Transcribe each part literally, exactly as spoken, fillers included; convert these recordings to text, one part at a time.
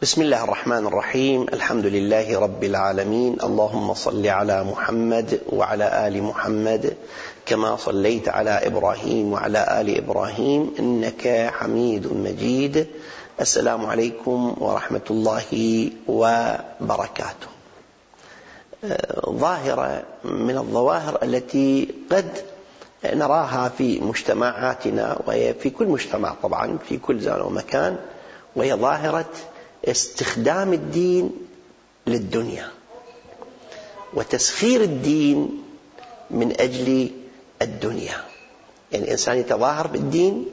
بسم الله الرحمن الرحيم. الحمد لله رب العالمين. اللهم صل على محمد وعلى آل محمد كما صليت على إبراهيم وعلى آل إبراهيم إنك حميد مجيد. السلام عليكم ورحمة الله وبركاته. ظاهرة من الظواهر التي قد نراها في مجتمعاتنا وفي كل مجتمع طبعا في كل زمان ومكان، وهي ظاهرة استخدام الدين للدنيا وتسخير الدين من أجل الدنيا. يعني الإنسان يتظاهر بالدين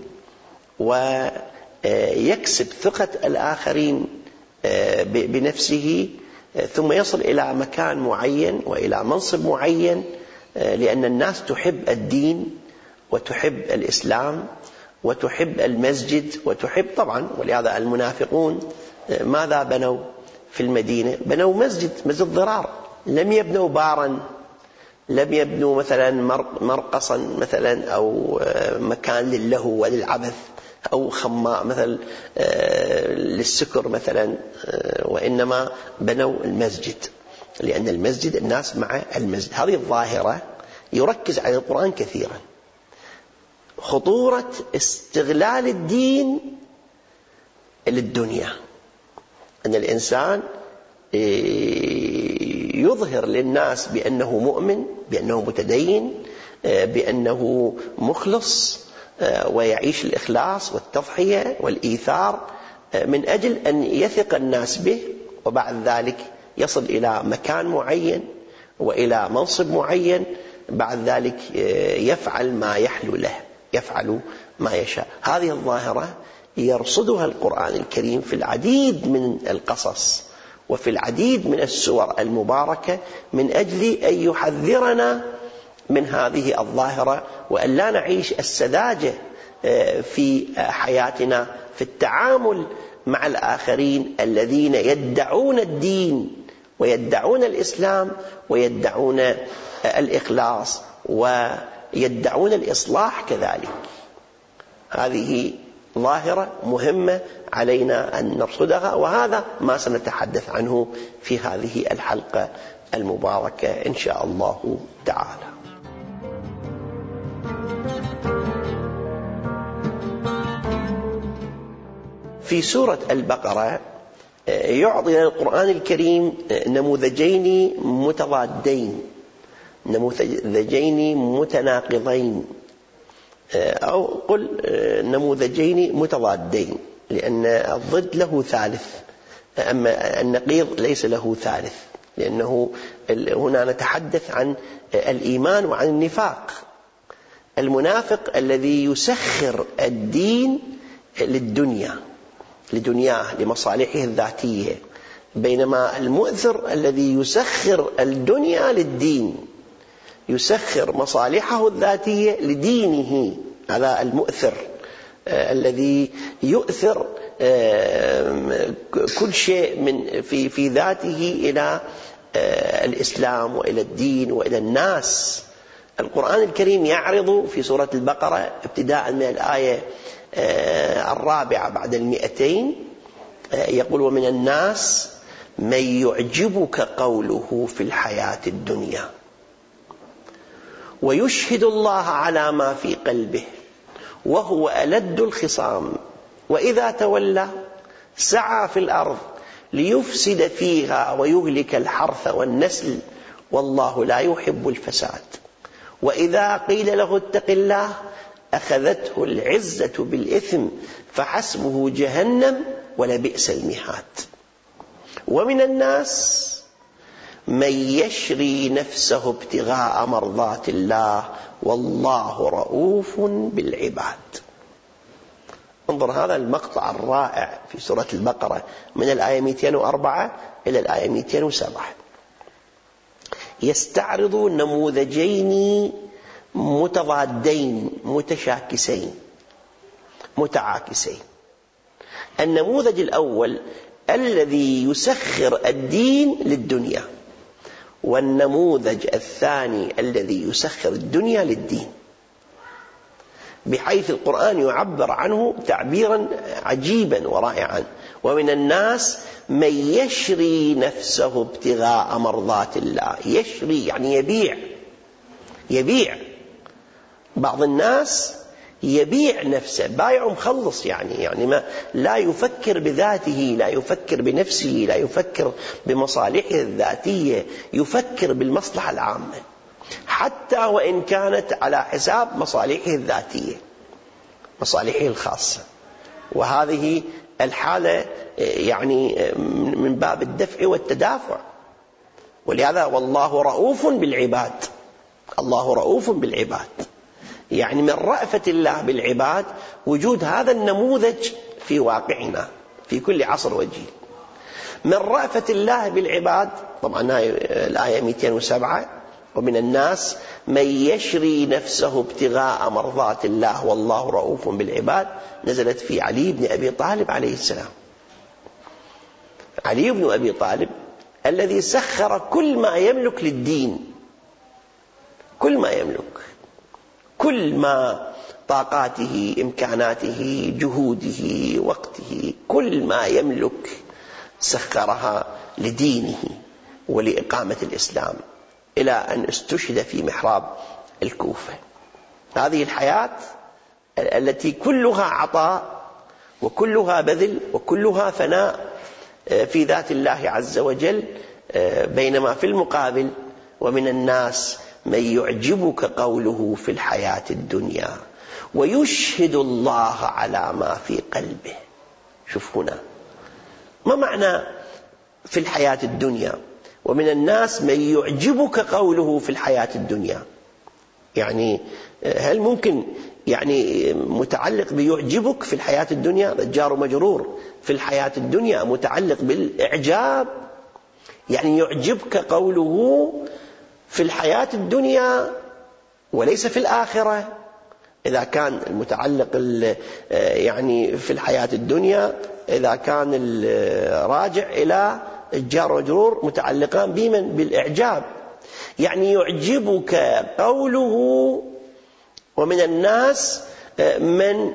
ويكسب ثقة الآخرين بنفسه، ثم يصل إلى مكان معين وإلى منصب معين، لأن الناس تحب الدين وتحب الإسلام وتحب المسجد وتحب طبعا. ولهذا المنافقون ماذا بنوا في المدينة؟ بنوا مسجد مسجد ضرار، لم يبنوا بارا، لم يبنوا مثلا مرقصا مثلا أو مكان للهو وللعبث أو خماء مثل للسكر مثلا، وإنما بنوا المسجد، لأن المسجد الناس مع المسجد. هذه الظاهرة يركز على القرآن كثيرا، خطورة استغلال الدين للدنيا، أن الإنسان يظهر للناس بأنه مؤمن، بأنه متدين، بأنه مخلص، ويعيش الإخلاص والتضحية والإيثار من أجل أن يثق الناس به، وبعد ذلك يصل إلى مكان معين وإلى منصب معين، بعد ذلك يفعل ما يحلو له، يفعل ما يشاء. هذه الظاهرة يرصدها القرآن الكريم في العديد من القصص وفي العديد من السور المباركة من أجل أن يحذرنا من هذه الظاهرة، وأن لا نعيش السذاجة في حياتنا في التعامل مع الآخرين الذين يدعون الدين ويدعون الإسلام ويدعون الإخلاص ويدعون الإصلاح كذلك. هذه ظاهرة مهمة علينا أن نرصدها، وهذا ما سنتحدث عنه في هذه الحلقة المباركة إن شاء الله تعالى. في سورة البقرة يعطي القرآن الكريم نموذجين متضادين، نموذجين متناقضين، أو قل نموذجين متضادين، لأن الضد له ثالث، أما النقيض ليس له ثالث، لأنه هنا نتحدث عن الإيمان وعن النفاق. المنافق الذي يسخر الدين للدنيا لدنياه لمصالحه الذاتية، بينما المؤثر الذي يسخر الدنيا للدين، يسخر مصالحه الذاتية لدينه. هذا المؤثر الذي يؤثر كل شيء من في في ذاته إلى الإسلام وإلى الدين وإلى الناس. القرآن الكريم يعرض في سورة البقرة ابتداء من الآية الرابعة بعد المئتين، يقول: ومن الناس من يعجبك قوله في الحياة الدنيا ويشهد الله على ما في قلبه وهو ألد الخصام وإذا تولى سعى في الأرض ليفسد فيها ويهلك الحرث والنسل والله لا يحب الفساد وإذا قيل له اتق الله أخذته العزة بالإثم فحسبه جهنم ولبئس المهاد. ومن الناس من يشري نفسه ابتغاء مرضات الله والله رؤوف بالعباد. انظر هذا المقطع الرائع في سورة البقرة من الآية مئتين وأربعة إلى الآية مئتين وسبعة، يستعرض نموذجين متضادين متشاكسين متعاكسين. النموذج الأول الذي يسخر الدين للدنيا، والنموذج الثاني الذي يسخر الدنيا للدين. بحيث القرآن يعبر عنه تعبيرا عجيبا ورائعا: ومن الناس من يشري نفسه ابتغاء مرضات الله. يشري يعني يبيع، يبيع. بعض الناس يبيع نفسه، بايع مخلص، يعني يعني ما لا يفكر بذاته، لا يفكر بنفسه، لا يفكر بمصالحه الذاتية، يفكر بالمصلحة العامة حتى وإن كانت على حساب مصالحه الذاتية، مصالحه الخاصة. وهذه الحالة يعني من باب الدفع والتدافع. ولهذا والله رؤوف بالعباد، الله رؤوف بالعباد، يعني من رأفة الله بالعباد وجود هذا النموذج في واقعنا في كل عصر وجيل. من رأفة الله بالعباد، طبعا هاي الآية مئتين وسبعة: ومن الناس من يشري نفسه ابتغاء مرضات الله والله رؤوف بالعباد، نزلت في علي بن أبي طالب عليه السلام. علي بن أبي طالب الذي سخر كل ما يملك للدين، كل ما يملك، كل ما طاقاته، إمكاناته، جهوده، وقته، كل ما يملك سخرها لدينه ولإقامة الإسلام، إلى أن استشهد في محراب الكوفة. هذه الحياة التي كلها عطاء وكلها بذل وكلها فناء في ذات الله عز وجل، بينما في المقابل: ومن الناس من يعجبك قوله في الحياة الدنيا ويشهد الله على ما في قلبه. شوف هنا ما معنى في الحياة الدنيا؟ ومن الناس من يعجبك قوله في الحياة الدنيا، يعني هل ممكن يعني متعلق بيعجبك في الحياة الدنيا؟ جار مجرور في الحياة الدنيا متعلق بالإعجاب، يعني يعجبك قوله في الحياة الدنيا وليس في الآخرة. إذا كان المتعلق يعني في الحياة الدنيا، إذا كان الراجع إلى الجار والمجرور متعلقان بمن؟ بالإعجاب. يعني يعجبك قوله ومن الناس من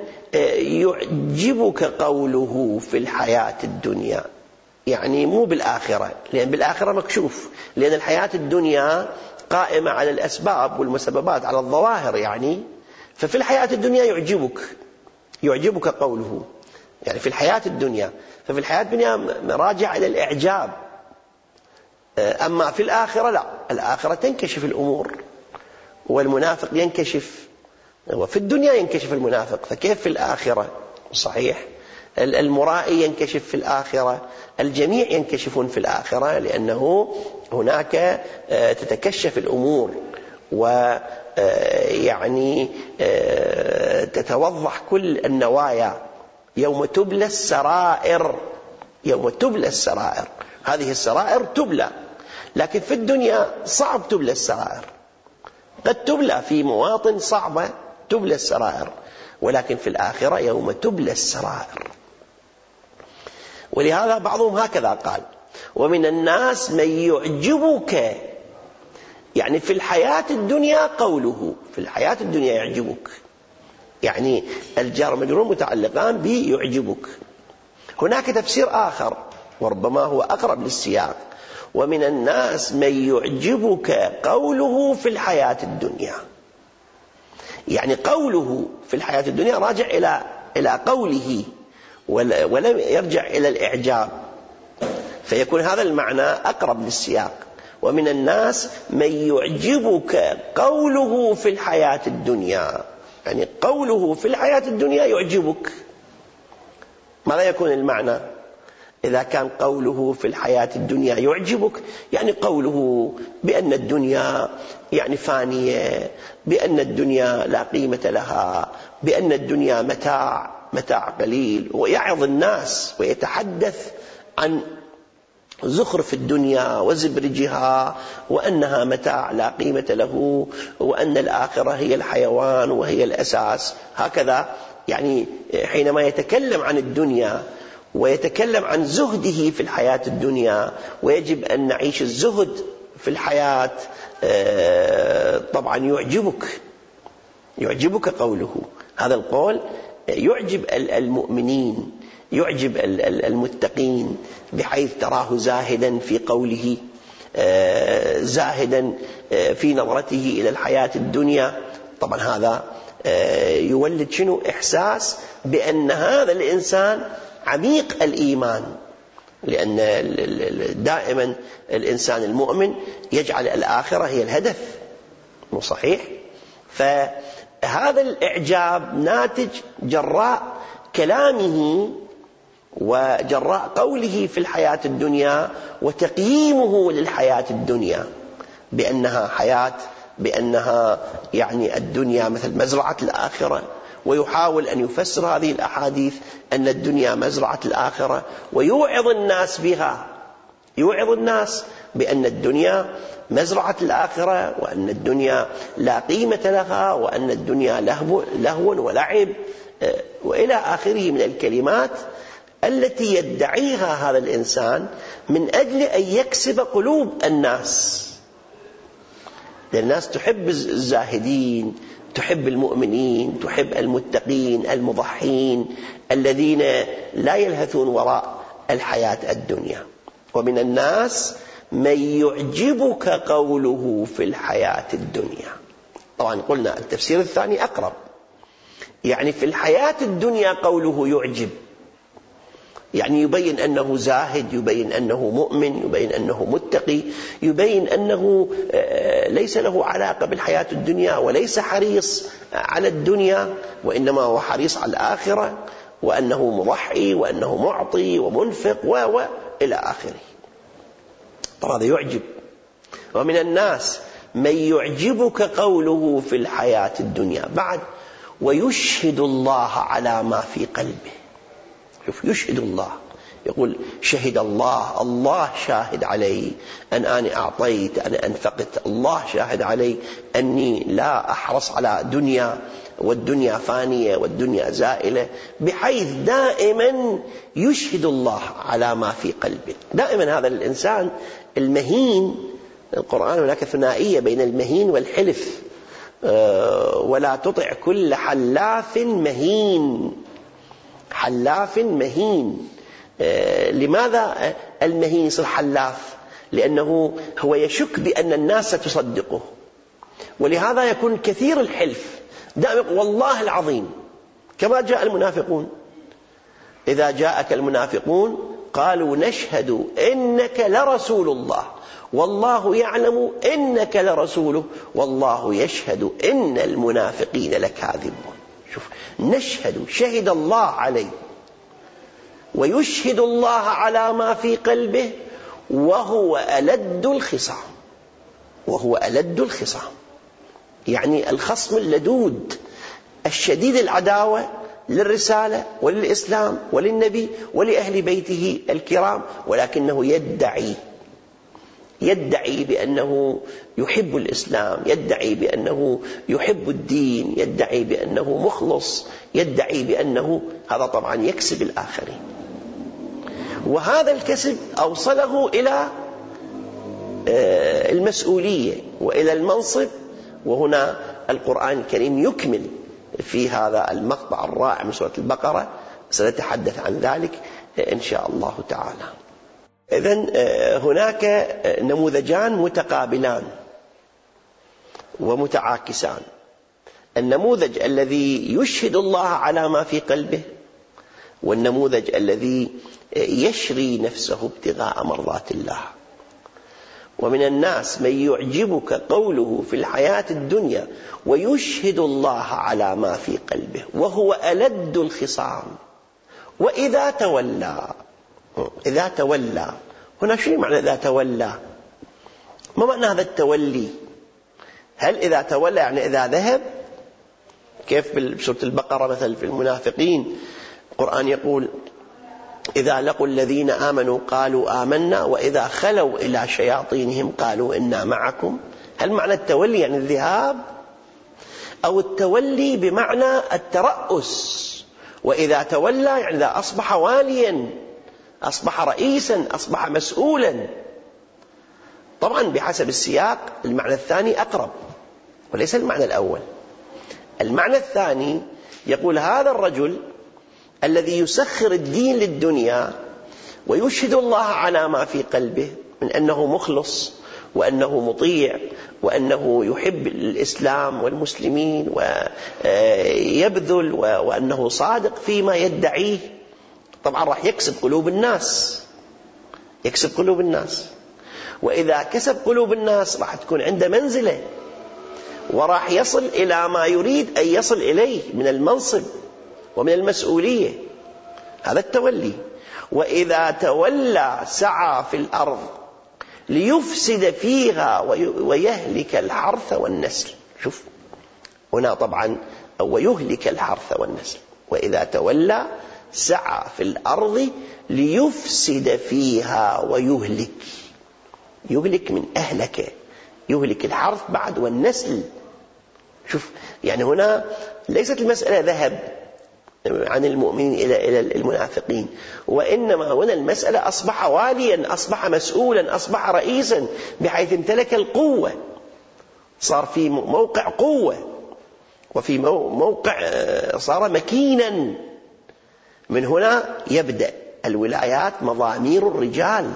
يعجبك قوله في الحياة الدنيا، يعني مو بالآخرة، لأن بالآخرة مكشوف، لأن الحياة الدنيا قائمة على الأسباب والمسببات، على الظواهر يعني. ففي الحياة الدنيا يعجبك، يعجبك قوله يعني في الحياة الدنيا، ففي الحياة الدنيا راجع إلى الإعجاب. أما في الآخرة لا، الآخرة تنكشف الأمور والمنافق ينكشف، وفي الدنيا ينكشف المنافق، فكيف في الآخرة؟ صحيح، المرائي ينكشف في الآخرة، الجميع ينكشفون في الآخرة، لأنه هناك تتكشف الأمور ويعني تتوضح كل النوايا. يوم تبلى السرائر، يوم تبلى السرائر، هذه السرائر تبلى، لكن في الدنيا صعب تبلى السرائر، قد تبلى في مواطن صعبة تبلى السرائر، ولكن في الآخرة يوم تبلى السرائر. ولهذا بعضهم هكذا قال: ومن الناس من يعجبك، يعني في الحياة الدنيا قوله، في الحياة الدنيا يعجبك، يعني الجار مجرور متعلقان بيعجبك. هناك تفسير آخر وربما هو أقرب للسياق: ومن الناس من يعجبك قوله في الحياة الدنيا، يعني قوله في الحياة الدنيا راجع إلى إلى قوله ولم يرجع إلى الإعجاب، فيكون هذا المعنى أقرب للسياق: ومن الناس من يعجبك قوله في الحياة الدنيا، يعني قوله في الحياة الدنيا يعجبك. ماذا يكون المعنى إذا كان قوله في الحياة الدنيا يعجبك؟ يعني قوله بأن الدنيا يعني فانية، بأن الدنيا لا قيمة لها، بأن الدنيا متاع متاع قليل، ويعظ الناس ويتحدث عن زخرف الدنيا وزبرجها، وأنها متاع لا قيمة له، وأن الآخرة هي الحيوان وهي الأساس. هكذا يعني حينما يتكلم عن الدنيا ويتكلم عن زهده في الحياة الدنيا، ويجب أن نعيش الزهد في الحياة، طبعا يعجبك، يعجبك قوله. هذا القول يعجب المؤمنين، يعجب المتقين، بحيث تراه زاهدا في قوله، زاهدا في نظرته إلى الحياة الدنيا. طبعا هذا يولد شنو؟ إحساس بأن هذا الإنسان عميق الإيمان، لأن دائما الإنسان المؤمن يجعل الآخرة هي الهدف، مو صحيح؟ فهذا الإعجاب ناتج جراء كلامه وجراء قوله في الحياة الدنيا وتقييمه للحياة الدنيا بأنها حياة، بأنها يعني الدنيا مثل مزرعة الآخرة، ويحاول أن يفسر هذه الأحاديث أن الدنيا مزرعة الآخرة، ويوعظ الناس بها، يوعظ الناس بأن الدنيا مزرعة الآخرة، وأن الدنيا لا قيمة لها، وأن الدنيا لهو, لهو ولعب وإلى آخره من الكلمات التي يدعيها هذا الإنسان من أجل أن يكسب قلوب الناس. الناس تحب الزاهدين، تحب المؤمنين، تحب المتقين المضحين الذين لا يلهثون وراء الحياة الدنيا. ومن الناس من يعجبك قوله في الحياة الدنيا. طبعا قلنا التفسير الثاني أقرب، يعني في الحياة الدنيا قوله يعجب، يعني يبين أنه زاهد، يبين أنه مؤمن، يبين أنه متقي، يبين أنه ليس له علاقة بالحياة الدنيا، وليس حريص على الدنيا، وإنما هو حريص على الآخرة، وأنه مضحي، وأنه معطي ومنفق وإلى آخره. طبعا هذا يعجب. ومن الناس من يعجبك قوله في الحياة الدنيا. بعد ويشهد الله على ما في قلبه. شوف، يشهد الله، يقول شهد الله، الله شاهد علي أن أنا أعطيت، أنا أنفقت، الله شاهد علي أني لا أحرص على دنيا، والدنيا فانية والدنيا زائلة، بحيث دائما يشهد الله على ما في قلبه. دائما هذا الإنسان المهين، القرآن هناك ثنائية بين المهين والحلف، ولا تطع كل حلاف مهين. حلاف مهين. لماذا المهين يصير حلاف؟ لأنه هو يشك بأن الناس تصدقه، ولهذا يكون كثير الحلف، دائما والله العظيم، كما جاء المنافقون. إذا جاءك المنافقون قالوا نشهد إنك لرسول الله والله يعلم إنك لرسوله والله يشهد إن المنافقين لكاذبون. شوف، نشهد، شهد الله عليه، ويشهد الله على ما في قلبه، وهو ألد الخصام. وهو ألد الخصام يعني الخصم اللدود الشديد العداوة للرسالة وللإسلام وللنبي ولأهل بيته الكرام، ولكنه يدعي يدعي بأنه يحب الإسلام، يدعي بأنه يحب الدين، يدعي بأنه مخلص، يدعي بأنه هذا طبعا يكسب الآخرين. وهذا الكسب أوصله إلى المسؤولية وإلى المنصب. وهنا القرآن الكريم يكمل في هذا المقطع الرائع من سورة البقرة، سنتحدث عن ذلك إن شاء الله تعالى. إذن هناك نموذجان متقابلان ومتعاكسان. النموذج الذي يشهد الله على ما في قلبه، والنموذج الذي يشري نفسه ابتغاء مرضات الله. ومن الناس من يعجبك قوله في الحياة الدنيا ويشهد الله على ما في قلبه وهو ألد الخصام وإذا تولى. إذا تولى هنا شو معنى إذا تولى؟ ما معنى هذا التولي؟ هل إذا تولى يعني إذا ذهب؟ كيف بسورة البقرة مثل في المنافقين القرآن يقول إذا لقوا الذين آمنوا قالوا آمنا وإذا خلوا إلى شياطينهم قالوا إنا معكم. هل معنى التولي يعني الذهاب؟ أو التولي بمعنى الترأس؟ وإذا تولى يعني إذا أصبح واليا، أصبح رئيسا، أصبح مسؤولا. طبعا بحسب السياق المعنى الثاني أقرب وليس المعنى الأول. المعنى الثاني يقول هذا الرجل الذي يسخر الدين للدنيا ويشهد الله على ما في قلبه من أنه مخلص وأنه مطيع وأنه يحب الإسلام والمسلمين ويبذل وأنه صادق فيما يدعيه، طبعا راح يكسب قلوب الناس، يكسب قلوب الناس. وإذا كسب قلوب الناس راح تكون عنده منزلة، وراح يصل إلى ما يريد أن يصل إليه من المنصب ومن المسؤولية. هذا التولي. وإذا تولى سعى في الأرض ليفسد فيها ويهلك الحرث والنسل. شوف هنا طبعا ويهلك الحرث والنسل. وإذا تولى سعى في الأرض ليفسد فيها ويهلك، يهلك من أهلك، يهلك الحرث بعد والنسل. شوف يعني هنا ليست المسألة ذهب عن المؤمنين إلى إلى المنافقين، وإنما هنا المسألة أصبح واليا، أصبح مسؤولا، أصبح رئيسا، بحيث امتلك القوة، صار في موقع قوة، وفي موقع صار مكينا. من هنا يبدأ الولايات مضامير الرجال.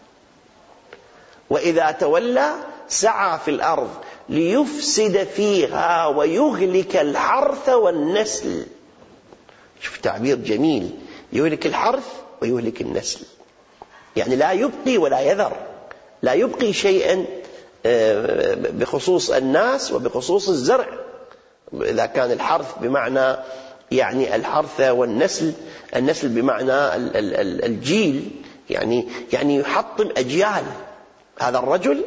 وإذا تولى سعى في الأرض ليفسد فيها ويهلك الحرث والنسل. شوف تعبير جميل، يهلك الحرث ويهلك النسل، يعني لا يبقي ولا يذر، لا يبقي شيئا بخصوص الناس وبخصوص الزرع. إذا كان الحرث بمعنى يعني الحرث والنسل، النسل بمعنى الجيل، يعني يعني يحطم أجيال. هذا الرجل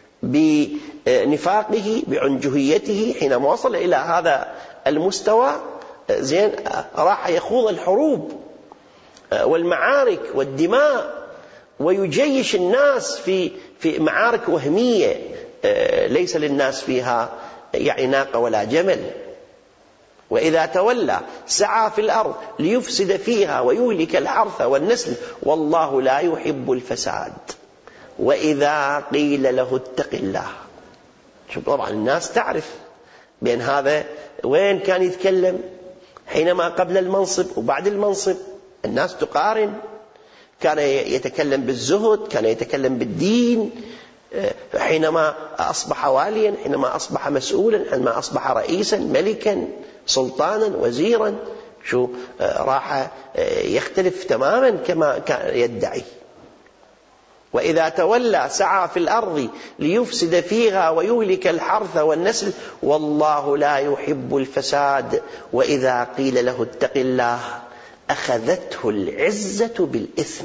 بنفاقه بعنجهيته حينما وصل إلى هذا المستوى زين راح يخوض الحروب والمعارك والدماء، ويجيش الناس في في معارك وهمية ليس للناس فيها يعني ناقة ولا جمل. وإذا تولى سعى في الأرض ليفسد فيها ويهلك الحرث والنسل والله لا يحب الفساد. وإذا قيل له اتق الله. شوف طبعا الناس تعرف بأن هذا وين كان يتكلم حينما قبل المنصب وبعد المنصب، الناس تقارن. كان يتكلم بالزهد، كان يتكلم بالدين حينما أصبح واليا، حينما أصبح مسؤولا، حينما أصبح رئيسا، ملكا، سلطانا، وزيرا. شو راح يختلف تماما كما كان يدعي. وإذا تولى سعى في الأرض ليفسد فيها ويهلك الحرث والنسل والله لا يحب الفساد. وإذا قيل له اتق الله أخذته العزة بالإثم.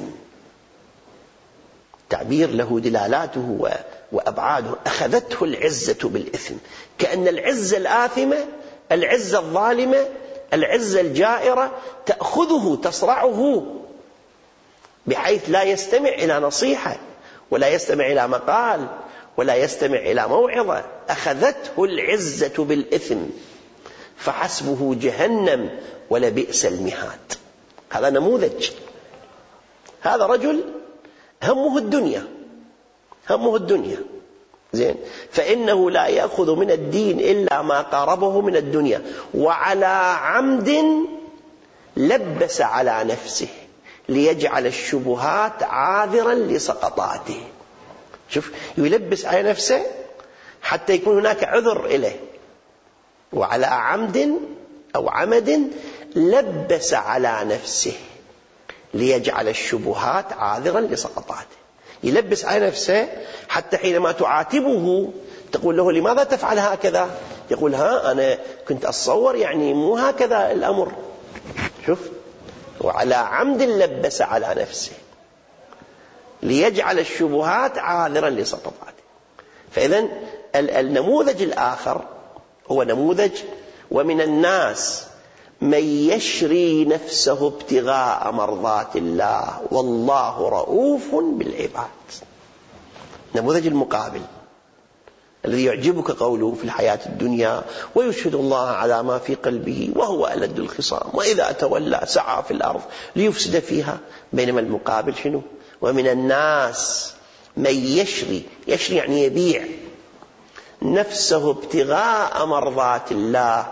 تعبير له دلالاته وأبعاده. أخذته العزة بالإثم، كأن العزة الآثمة، العزة الظالمة، العزة الجائرة تأخذه تصرعه، بحيث لا يستمع إلى نصيحة ولا يستمع إلى مقال ولا يستمع إلى موعظة. أخذته العزة بالإثم فحسبه جهنم ولبئس المهاد. هذا نموذج. هذا رجل همه الدنيا، همه الدنيا زين، فإنه لا يأخذ من الدين إلا ما قاربه من الدنيا، وعلى عمد لبس على نفسه ليجعل الشبهات عاذرا لسقطاته. شوف يلبس على نفسه حتى يكون هناك عذر إليه. وعلى عمد أو عمد لبس على نفسه ليجعل الشبهات عاذرا لسقطاته. يلبس على نفسه حتى حينما تعاتبه تقول له لماذا تفعل هكذا؟ يقول ها أنا كنت أتصور يعني مو هكذا الأمر. شوف وعلى عمد لبس على نفسه ليجعل الشبهات عاذرا لسقطاته. فإذن النموذج الآخر هو نموذج ومن الناس من يشري نفسه ابتغاء مرضات الله والله رؤوف بالعباد. نموذج المقابل الذي يعجبك قوله في الحياة الدنيا ويشهد الله على ما في قلبه وهو ألد الخصام وإذا تولى سعى في الأرض ليفسد فيها. بينما المقابل شنو؟ ومن الناس من يشري، يشري يعني يبيع، نفسه ابتغاء مرضات الله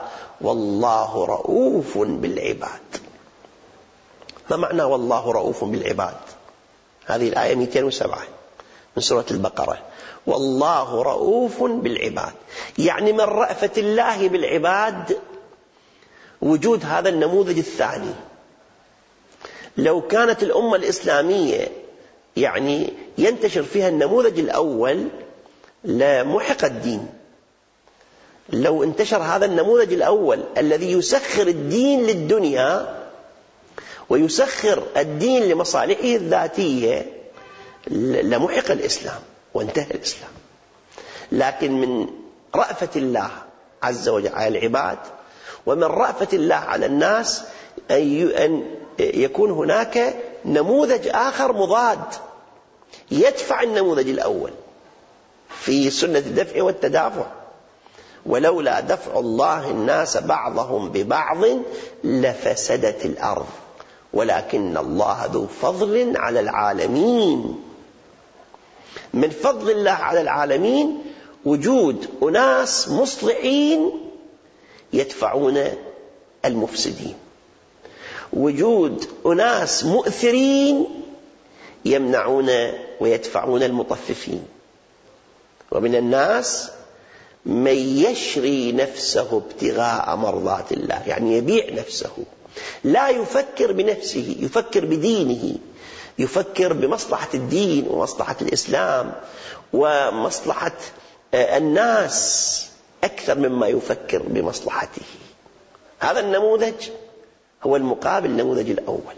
والله رؤوف بالعباد. ما معنى والله رؤوف بالعباد؟ هذه الآية مئتين وسبعة من سورة البقرة. والله رؤوف بالعباد، يعني من رأفة الله بالعباد وجود هذا النموذج الثاني. لو كانت الأمة الإسلامية يعني ينتشر فيها النموذج الأول لمحق الدين. لو انتشر هذا النموذج الأول الذي يسخر الدين للدنيا ويسخر الدين لمصالحه الذاتية لمحق الإسلام وانتهى الإسلام. لكن من رأفة الله عز وجل على العباد ومن رأفة الله على الناس أن يكون هناك نموذج آخر مضاد يدفع النموذج الأول في سنة الدفع والتدافع. ولولا دفع الله الناس بعضهم ببعض لفسدت الأرض ولكن الله ذو فضل على العالمين. من فضل الله على العالمين وجود أناس مصلحين يدفعون المفسدين، وجود أناس مؤثرين يمنعون ويدفعون المطففين. ومن الناس من يشري نفسه ابتغاء مرضات الله، يعني يبيع نفسه، لا يفكر بنفسه، يفكر بدينه، يفكر بمصلحة الدين ومصلحة الإسلام ومصلحة الناس أكثر مما يفكر بمصلحته. هذا النموذج هو المقابل النموذج الأول.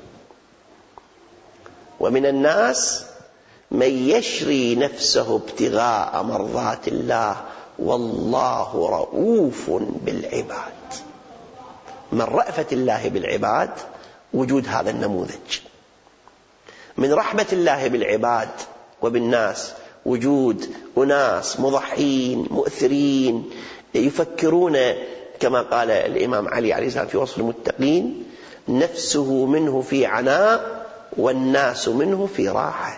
ومن الناس من يشري نفسه ابتغاء مرضات الله والله رؤوف بالعباد. من رأفة الله بالعباد وجود هذا النموذج. من رحمة الله بالعباد وبالناس وجود أناس مضحين مؤثرين يفكرون كما قال الإمام علي عليه السلام في وصف المتقين: نفسه منه في عناء والناس منه في راحة.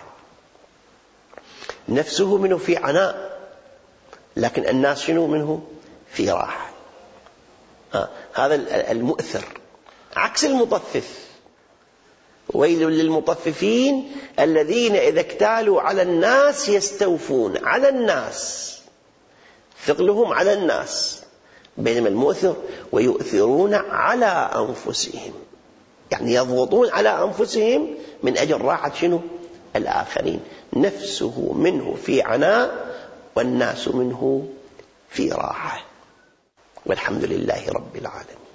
نفسه منه في عناء لكن الناس شنو منه في راحة. آه هذا المؤثر عكس المطفف. ويل للمطففين الذين إذا اكتالوا على الناس يستوفون. على الناس، ثقلهم على الناس. بينما المؤثر ويؤثرون على أنفسهم، يعني يضغطون على أنفسهم من أجل راحة شنو؟ الآخرين. نفسه منه في عناء والناس منه في راحة. والحمد لله رب العالمين.